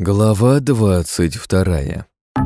Глава 22.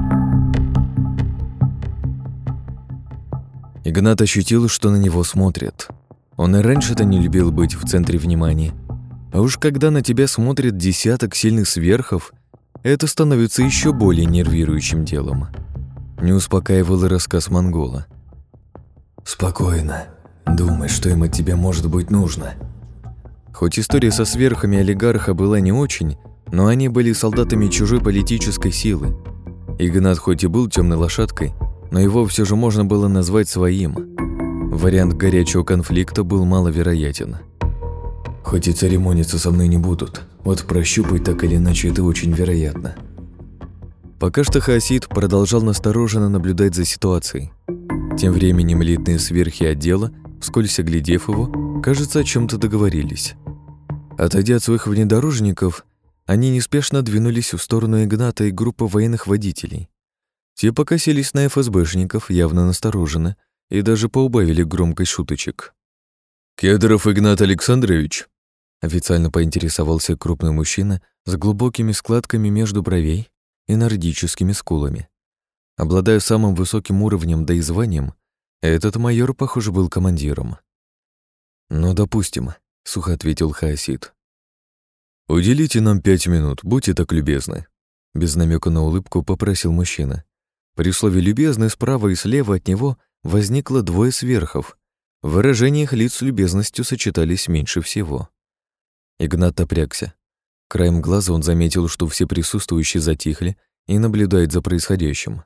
Игнат ощутил, что на него смотрят. Он и раньше-то не любил быть в центре внимания. А уж когда на тебя смотрит десяток сильных сверхов, это становится еще более нервирующим делом. Не успокаивал и рассказ монгола. «Спокойно. Думай, что им от тебя может быть нужно». Хоть история со сверхами олигарха была не очень, но они были солдатами чужой политической силы. Игнат хоть и был темной лошадкой, но его все же можно было назвать своим. Вариант горячего конфликта был маловероятен. «Хоть и церемониться со мной не будут, вот прощупать так или иначе это очень вероятно». Пока что Хаосид продолжал настороженно наблюдать за ситуацией. Тем временем элитные сверхи отдела, вскользь оглядев его, кажется, о чем-то договорились. Отойдя от своих внедорожников, они неспешно двинулись в сторону Игната и группы военных водителей. Те покосились на ФСБшников, явно настороженно, и даже поубавили громкость шуточек. «Кедров Игнат Александрович?» Официально поинтересовался крупный мужчина с глубокими складками между бровей и нордическими скулами. Обладая самым высоким уровнем да и званием, этот майор, похоже, был командиром. «Ну, допустим», — сухо ответил Хаосид. «Уделите нам 5 минут, будьте так любезны», — без намека на улыбку попросил мужчина. При слове «любезный» справа и слева от него возникло двое сверхов. В выражениях лиц с любезностью сочетались меньше всего. Игнат напрягся. Краем глаза он заметил, что все присутствующие затихли и наблюдают за происходящим.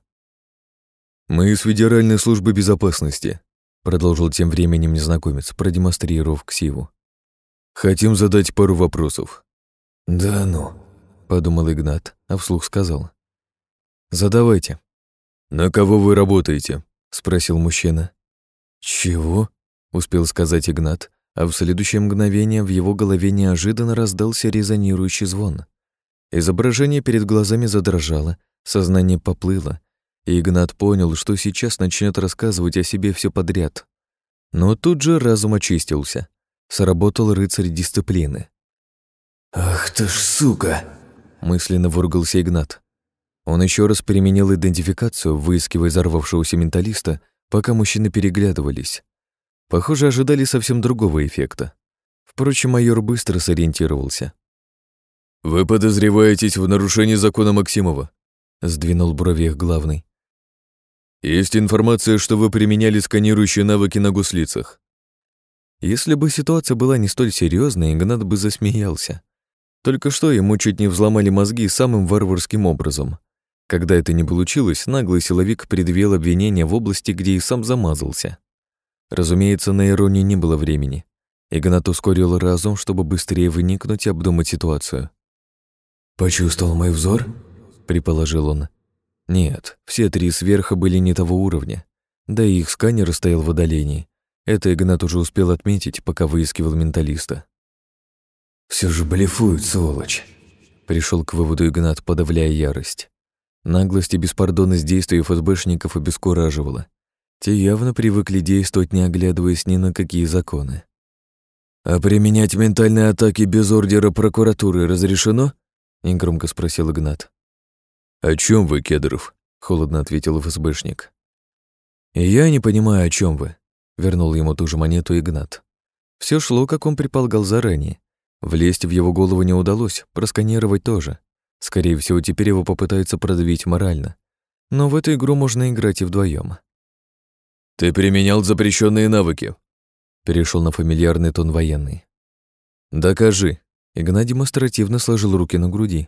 «Мы из Федеральной службы безопасности», — продолжил тем временем незнакомец, продемонстрировав ксиву. «Хотим задать пару вопросов». «Да ну», — подумал Игнат, а вслух сказал. «Задавайте». «На кого вы работаете?» — спросил мужчина. «Чего?» — успел сказать Игнат, а в следующее мгновение в его голове неожиданно раздался резонирующий звон. Изображение перед глазами задрожало, сознание поплыло, и Игнат понял, что сейчас начнет рассказывать о себе все подряд. Но тут же разум очистился. Сработал рыцарь дисциплины. «Ах ты ж сука!» — мысленно выругался Игнат. Он еще раз применил идентификацию, выискивая взорвавшегося менталиста, пока мужчины переглядывались. Похоже, ожидали совсем другого эффекта. Впрочем, майор быстро сориентировался. «Вы подозреваетесь в нарушении закона Максимова?» — сдвинул брови их главный. «Есть информация, что вы применяли сканирующие навыки на гуслицах». Если бы ситуация была не столь серьезной, Игнат бы засмеялся. Только что ему чуть не взломали мозги самым варварским образом. Когда это не получилось, наглый силовик предъявил обвинение в области, где и сам замазался. Разумеется, на иронию не было времени. Игнат ускорил разум, чтобы быстрее вникнуть и обдумать ситуацию. «Почувствовал мой взор?» — предположил он. Нет, все три сверха были не того уровня. Да и их сканер стоял в отдалении. Это Игнат уже успел отметить, пока выискивал менталиста. «Все же блефует, сволочь!» — пришел к выводу Игнат, подавляя ярость. Наглость и беспардонность действий ФСБшников обескураживала. Те явно привыкли действовать, не оглядываясь ни на какие законы. «А применять ментальные атаки без ордера прокуратуры разрешено?» — негромко спросил Игнат. «О чем вы, Кедров?» — холодно ответил ФСБшник. «И я не понимаю, о чем вы», — вернул ему ту же монету Игнат. Все шло, как он предполагал заранее. Влезть в его голову не удалось, просканировать тоже. Скорее всего, теперь его попытаются продавить морально. Но в эту игру можно играть и вдвоем. «Ты применял запрещенные навыки», — перешел на фамильярный тон военный. «Докажи», — Игнат демонстративно сложил руки на груди.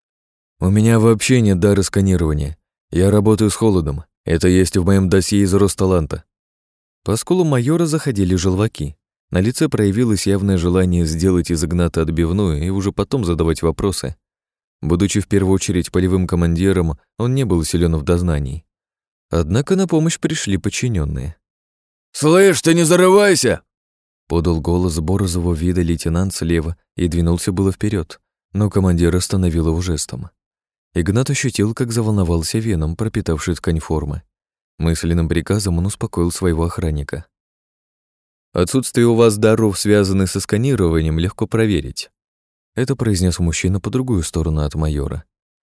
«У меня вообще нет дара сканирования. Я работаю с холодом. Это есть в моем досье из Росталанта». По скулу майора заходили желваки. На лице проявилось явное желание сделать из Игната отбивную и уже потом задавать вопросы. Будучи в первую очередь полевым командиром, он не был силен в дознании. Однако на помощь пришли подчиненные. «Слышь, ты не зарывайся!» Подал голос борзого вида лейтенант слева и двинулся было вперед, но командир остановил его жестом. Игнат ощутил, как заволновался веном, пропитавший ткань формы. Мысленным приказом он успокоил своего охранника. «Отсутствие у вас даров, связанных со сканированием, легко проверить». Это произнес мужчина по другую сторону от майора.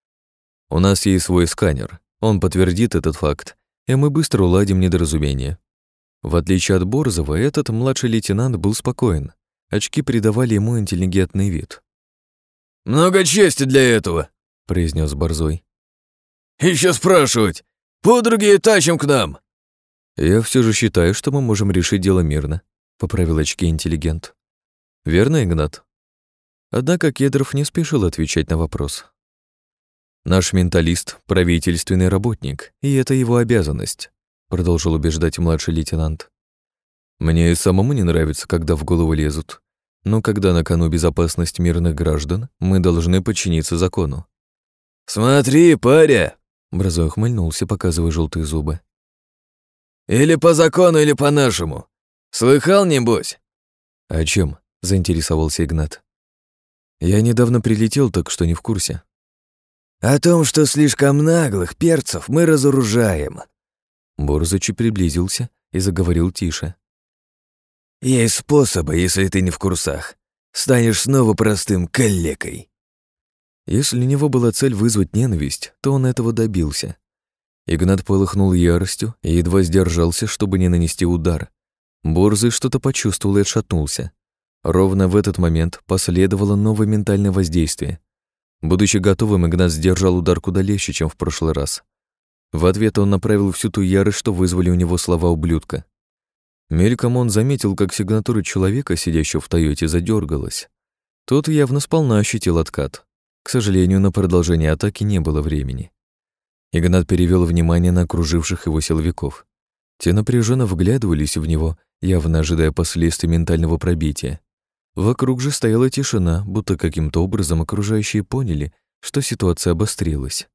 У нас есть свой сканер, он подтвердит этот факт, и мы быстро уладим недоразумение». В отличие от Борзова, этот младший лейтенант был спокоен. Очки придавали ему интеллигентный вид. «Много чести для этого», — произнес Борзой. «Еще спрашивать. Подруги тащим к нам». «Я все же считаю, что мы можем решить дело мирно», — поправил очки интеллигент. «Верно, Игнат?» Однако Кедров не спешил отвечать на вопрос. «Наш менталист — правительственный работник, и это его обязанность», — продолжил убеждать младший лейтенант. «Мне и самому не нравится, когда в голову лезут. Но когда на кону безопасность мирных граждан, мы должны подчиниться закону». «Смотри, паря!» — Борзой ухмыльнулся, показывая желтые зубы. «Или по закону, или по-нашему. Слыхал, небось?» «О чем? Заинтересовался Игнат. «Я недавно прилетел, так что не в курсе». «О том, что слишком наглых перцев мы разоружаем». Борзыч приблизился и заговорил тише. «Есть способы, если ты не в курсах. Станешь снова простым калекой». Если у него была цель вызвать ненависть, то он этого добился. Игнат полыхнул яростью и едва сдержался, чтобы не нанести удар. Борзый что-то почувствовал и отшатнулся. Ровно в этот момент последовало новое ментальное воздействие. Будучи готовым, Игнат сдержал удар куда легче, чем в прошлый раз. В ответ он направил всю ту ярость, что вызвали у него слова ублюдка. Мельком он заметил, как сигнатура человека, сидящего в Тойоте, задергалась. Тот явно сполна ощутил откат. К сожалению, на продолжение атаки не было времени. Игнат перевел внимание на окруживших его силовиков. Те напряженно вглядывались в него, явно ожидая последствий ментального пробития. Вокруг же стояла тишина, будто каким-то образом окружающие поняли, что ситуация обострилась.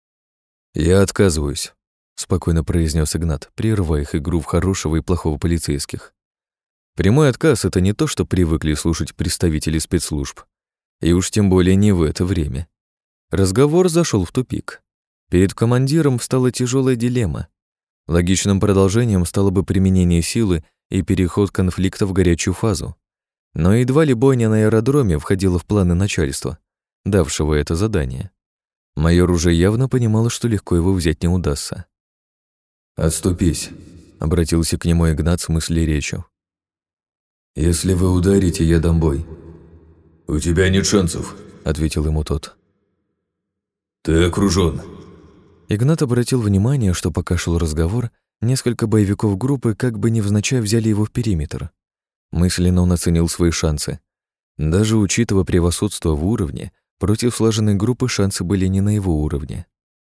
«Я отказываюсь», — спокойно произнес Игнат, прерывая их игру в хорошего и плохого полицейских. Прямой отказ — это не то, что привыкли слушать представители спецслужб. И уж тем более не в это время. Разговор зашел в тупик. Перед командиром встала тяжелая дилемма. Логичным продолжением стало бы применение силы и переход конфликта в горячую фазу. Но едва ли бойня на аэродроме входила в планы начальства, давшего это задание. Майор уже явно понимал, что легко его взять не удастся. «Отступись», — обратился к нему Игнат с мыслей речью. «Если вы ударите, я дам бой». «У тебя нет шансов», — ответил ему тот. «Ты окружён». Игнат обратил внимание, что пока шел разговор, несколько боевиков группы как бы невзначай взяли его в периметр. Мысленно он оценил свои шансы. Даже учитывая превосходство в уровне, против слаженной группы шансы были не на его уровне.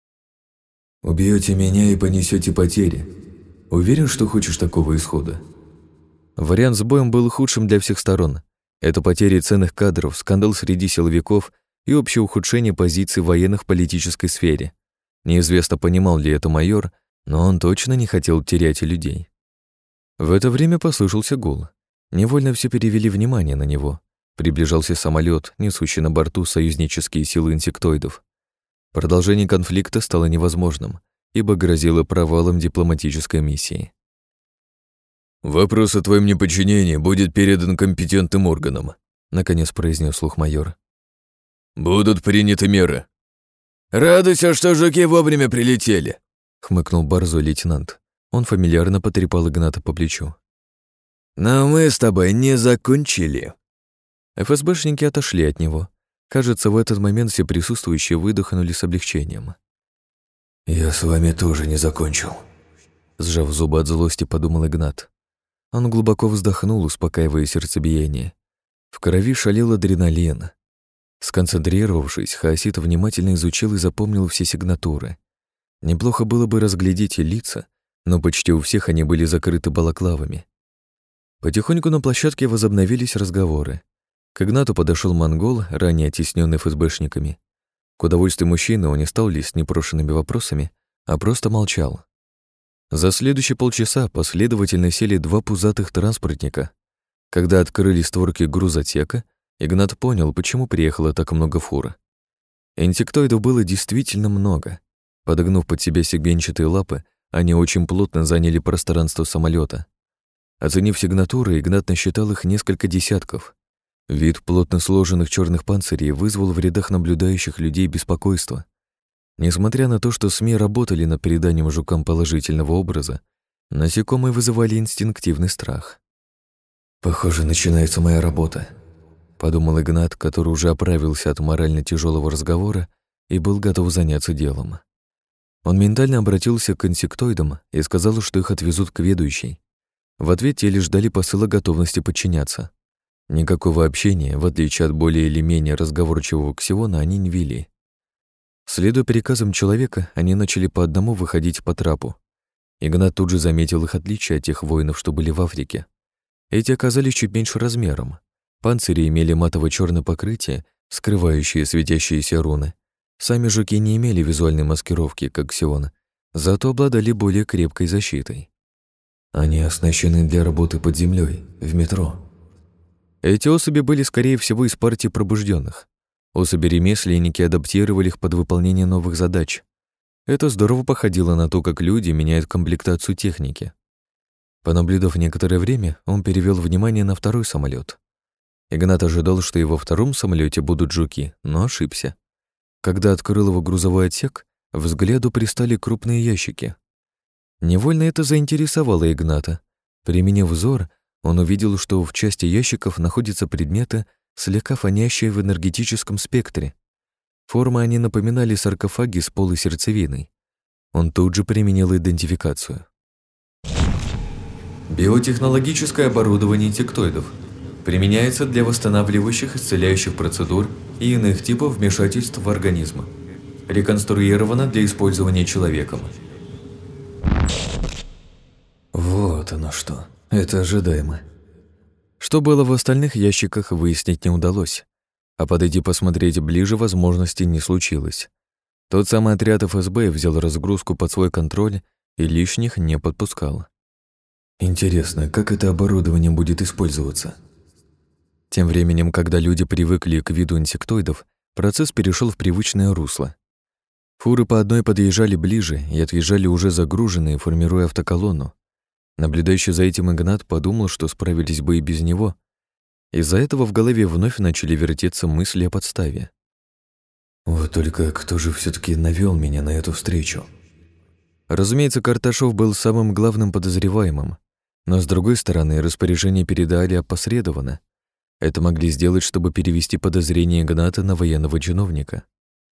«Убьёте меня и понесёте потери. Уверен, что хочешь такого исхода?» Вариант с боем был худшим для всех сторон. Это потери ценных кадров, скандал среди силовиков и общее ухудшение позиций военных в политической сфере. Неизвестно, понимал ли это майор, но он точно не хотел терять людей. В это время послышался гул. Невольно все перевели внимание на него. Приближался самолет, несущий на борту союзнические силы инсектоидов. Продолжение конфликта стало невозможным, ибо грозило провалом дипломатической миссии. «Вопрос о твоем неподчинении будет передан компетентным органам», наконец произнес слух майор. «Будут приняты меры». «Радуйся, что жуки вовремя прилетели», хмыкнул борзой лейтенант. Он фамильярно потрепал Игната по плечу. «Но мы с тобой не закончили». ФСБшники отошли от него. Кажется, в этот момент все присутствующие выдохнули с облегчением. «Я с вами тоже не закончил», сжав зубы от злости, подумал Игнат. Он глубоко вздохнул, успокаивая сердцебиение. В крови шалил адреналин. Сконцентрировавшись, Хаосит внимательно изучил и запомнил все сигнатуры. Неплохо было бы разглядеть лица, но почти у всех они были закрыты балаклавами. Потихоньку на площадке возобновились разговоры. К Игнату подошел монгол, ранее оттесненный ФСБшниками. К удовольствию мужчины он не стал лезть с непрошенными вопросами, а просто молчал. За следующие полчаса последовательно сели два пузатых транспортника. Когда открыли створки грузотека, Игнат понял, почему приехало так много фур. Инсектоидов было действительно много. Подогнув под себя сегментчатые лапы, они очень плотно заняли пространство самолета. Оценив сигнатуры, Игнат насчитал их несколько десятков. Вид плотно сложенных черных панцирей вызвал в рядах наблюдающих людей беспокойство. Несмотря на то, что СМИ работали над переданием жукам положительного образа, насекомые вызывали инстинктивный страх. «Похоже, начинается моя работа», — подумал Игнат, который уже оправился от морально тяжелого разговора и был готов заняться делом. Он ментально обратился к инсектоидам и сказал, что их отвезут к ведущей. В ответ те лишь ждали посыла готовности подчиняться. Никакого общения, в отличие от более или менее разговорчивого Ксиона, они не вели. Следуя приказам человека, они начали по одному выходить по трапу. Игнат тут же заметил их отличия от тех воинов, что были в Африке. Эти оказались чуть меньше размером. Панцири имели матово-чёрное покрытие, скрывающее светящиеся руны. Сами жуки не имели визуальной маскировки, как Ксион, зато обладали более крепкой защитой. Они оснащены для работы под землей, в метро. Эти особи были, скорее всего, из партии пробужденных. Особи-ремесленники адаптировали их под выполнение новых задач. Это здорово походило на то, как люди меняют комплектацию техники. Понаблюдав некоторое время, он перевел внимание на второй самолет. Игнат ожидал, что и во втором самолете будут жуки, но ошибся. Когда открыл его грузовой отсек, взгляду пристали крупные ящики. Невольно это заинтересовало Игната. Применив взор, он увидел, что в части ящиков находятся предметы, слегка фонящие в энергетическом спектре. Формы они напоминали саркофаги с полой сердцевиной. Он тут же применил идентификацию. Биотехнологическое оборудование инсектоидов. Применяется для восстанавливающих, исцеляющих процедур и иных типов вмешательств в организм. Реконструировано для использования человеком. Вот оно что. Это ожидаемо. Что было в остальных ящиках, выяснить не удалось. А подойти посмотреть ближе возможности не случилось. Тот самый отряд ФСБ взял разгрузку под свой контроль и лишних не подпускал. Интересно, как это оборудование будет использоваться? Тем временем, когда люди привыкли к виду инсектоидов, процесс перешел в привычное русло. Фуры по одной подъезжали ближе и отъезжали уже загруженные, формируя автоколонну. Наблюдающий за этим Игнат подумал, что справились бы и без него. Из-за этого в голове вновь начали вертеться мысли о подставе. Вот только кто же все-таки навел меня на эту встречу? Разумеется, Карташов был самым главным подозреваемым, но, с другой стороны, распоряжение передали опосредованно. Это могли сделать, чтобы перевести подозрение Игната на военного чиновника.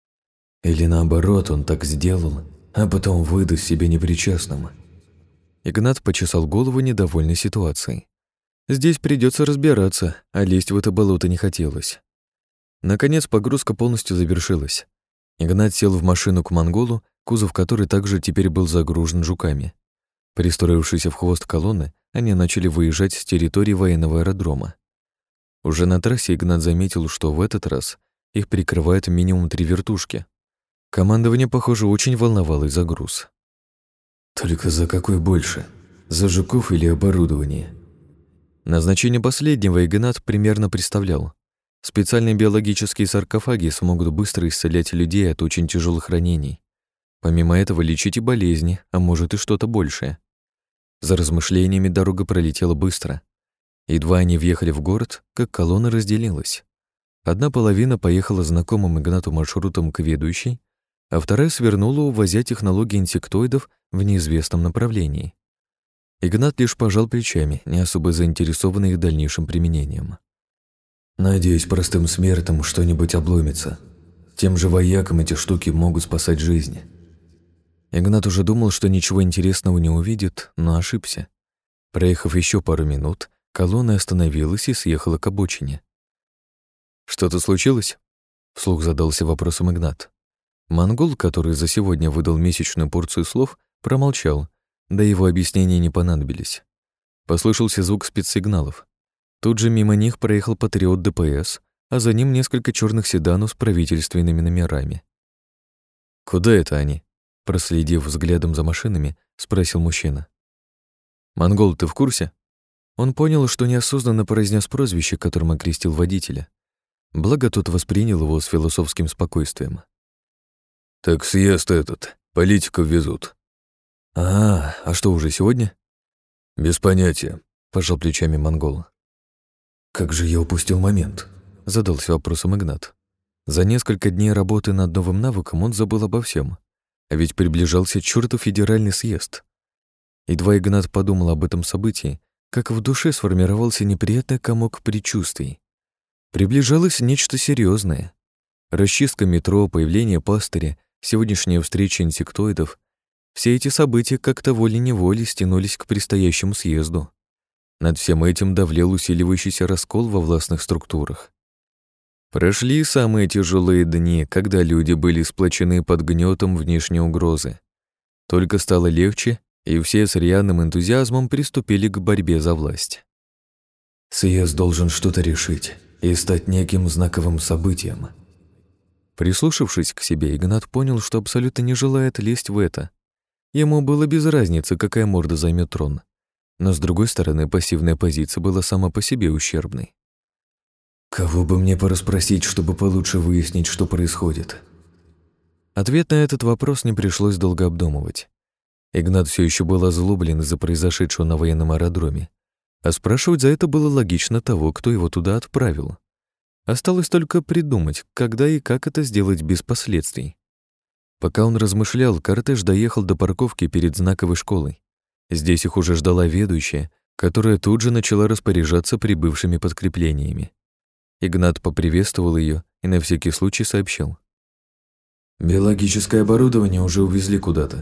Или наоборот, он так сделал, а потом выдаст себя непричастным. Игнат почесал голову, недовольной ситуацией. Здесь придется разбираться, а лезть в это болото не хотелось. Наконец погрузка полностью завершилась. Игнат сел в машину к монголу, кузов которой также теперь был загружен жуками. Пристроившись в хвост колонны, они начали выезжать с территории военного аэродрома. Уже на трассе Игнат заметил, что в этот раз их прикрывают минимум 3 вертушки. Командование, похоже, очень волновалось за груз. Только за какой больше? За жуков или оборудование? Назначение последнего Игнат примерно представлял. Специальные биологические саркофаги смогут быстро исцелять людей от очень тяжелых ранений. Помимо этого лечить и болезни, а может и что-то большее. За размышлениями дорога пролетела быстро. Едва они въехали в город, как колонна разделилась. Одна половина поехала знакомым Игнату маршрутом к ведущей, а вторая свернула, увозя технологии инсектоидов в неизвестном направлении. Игнат лишь пожал плечами, не особо заинтересованный их дальнейшим применением. Надеюсь, простым смертным что-нибудь обломится. Тем же воякам эти штуки могут спасать жизни. Игнат уже думал, что ничего интересного не увидит, но ошибся. Проехав еще пару минут, колонна остановилась и съехала к обочине. «Что-то случилось?» — вслух задался вопросом Игнат. Монгол, который за сегодня выдал месячную порцию слов, промолчал, да его объяснения не понадобились. Послышался звук спецсигналов. Тут же мимо них проехал патриот ДПС, а за ним несколько черных седанов с правительственными номерами. «Куда это они?» — проследив взглядом за машинами, спросил мужчина. «Монгол, ты в курсе?» Он понял, что неосознанно произнес прозвище, которым окрестил водителя. Благо, тот воспринял его с философским спокойствием. «Так съезд этот, политиков везут». А что, уже сегодня?» «Без понятия», — пожал плечами монгол. «Как же я упустил момент?» — задался вопросом Игнат. За несколько дней работы над новым навыком он забыл обо всем, а ведь приближался чёртов федеральный съезд. Едва Игнат подумал об этом событии, как в душе сформировался неприятный комок предчувствий. Приближалось нечто серьезное. Расчистка метро, появление пастыря, сегодняшняя встреча инсектоидов — все эти события как-то волей-неволей стянулись к предстоящему съезду. Над всем этим давлел усиливающийся раскол во властных структурах. Прошли самые тяжелые дни, когда люди были сплочены под гнетом внешней угрозы. Только стало легче, и все с рьяным энтузиазмом приступили к борьбе за власть. Съезд должен что-то решить и стать неким знаковым событием. Прислушавшись к себе, Игнат понял, что абсолютно не желает лезть в это. Ему было без разницы, какая морда займет трон. Но, с другой стороны, пассивная позиция была сама по себе ущербной. Кого бы мне порасспросить, чтобы получше выяснить, что происходит? Ответ на этот вопрос не пришлось долго обдумывать. Игнат все еще был озлоблен из-за произошедшего на военном аэродроме, а спрашивать за это было логично того, кто его туда отправил. Осталось только придумать, когда и как это сделать без последствий. Пока он размышлял, кортеж доехал до парковки перед знаковой школой. Здесь их уже ждала ведущая, которая тут же начала распоряжаться прибывшими подкреплениями. Игнат поприветствовал ее и на всякий случай сообщил: «Биологическое оборудование уже увезли куда-то».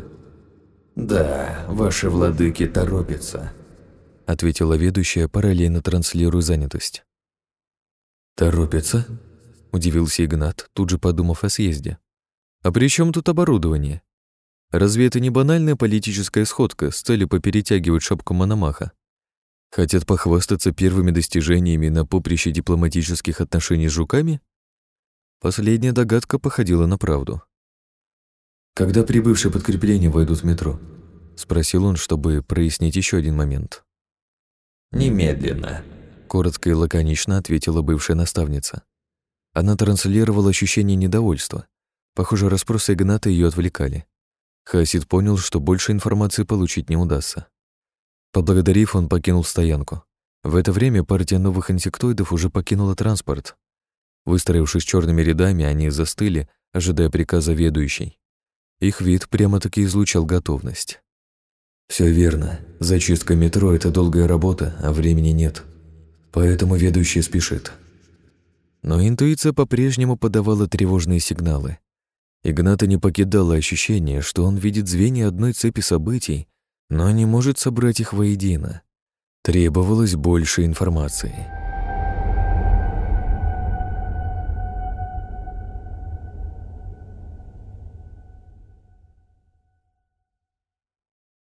«Да, ваши владыки торопятся», — ответила ведущая, параллельно транслируя занятость. «Торопятся?» — удивился Игнат, тут же подумав о съезде. «А при чем тут оборудование? Разве это не банальная политическая сходка с целью поперетягивать шапку Мономаха? Хотят похвастаться первыми достижениями на поприще дипломатических отношений с жуками?» Последняя догадка походила на правду. «Когда прибывшие подкрепления войдут в метро?» — спросил он, чтобы прояснить еще один момент. «Немедленно», — коротко и лаконично ответила бывшая наставница. Она транслировала ощущение недовольства. Похоже, расспросы Игната ее отвлекали. Хаосид понял, что больше информации получить не удастся. Поблагодарив, он покинул стоянку. В это время партия новых инсектоидов уже покинула транспорт. Выстроившись черными рядами, они застыли, ожидая приказа ведущей. Их вид прямо-таки излучал готовность. «Все верно. Зачистка метро – это долгая работа, а времени нет. Поэтому ведущий спешит». Но интуиция по-прежнему подавала тревожные сигналы. Игната не покидало ощущение, что он видит звенья одной цепи событий, но не может собрать их воедино. Требовалось больше информации.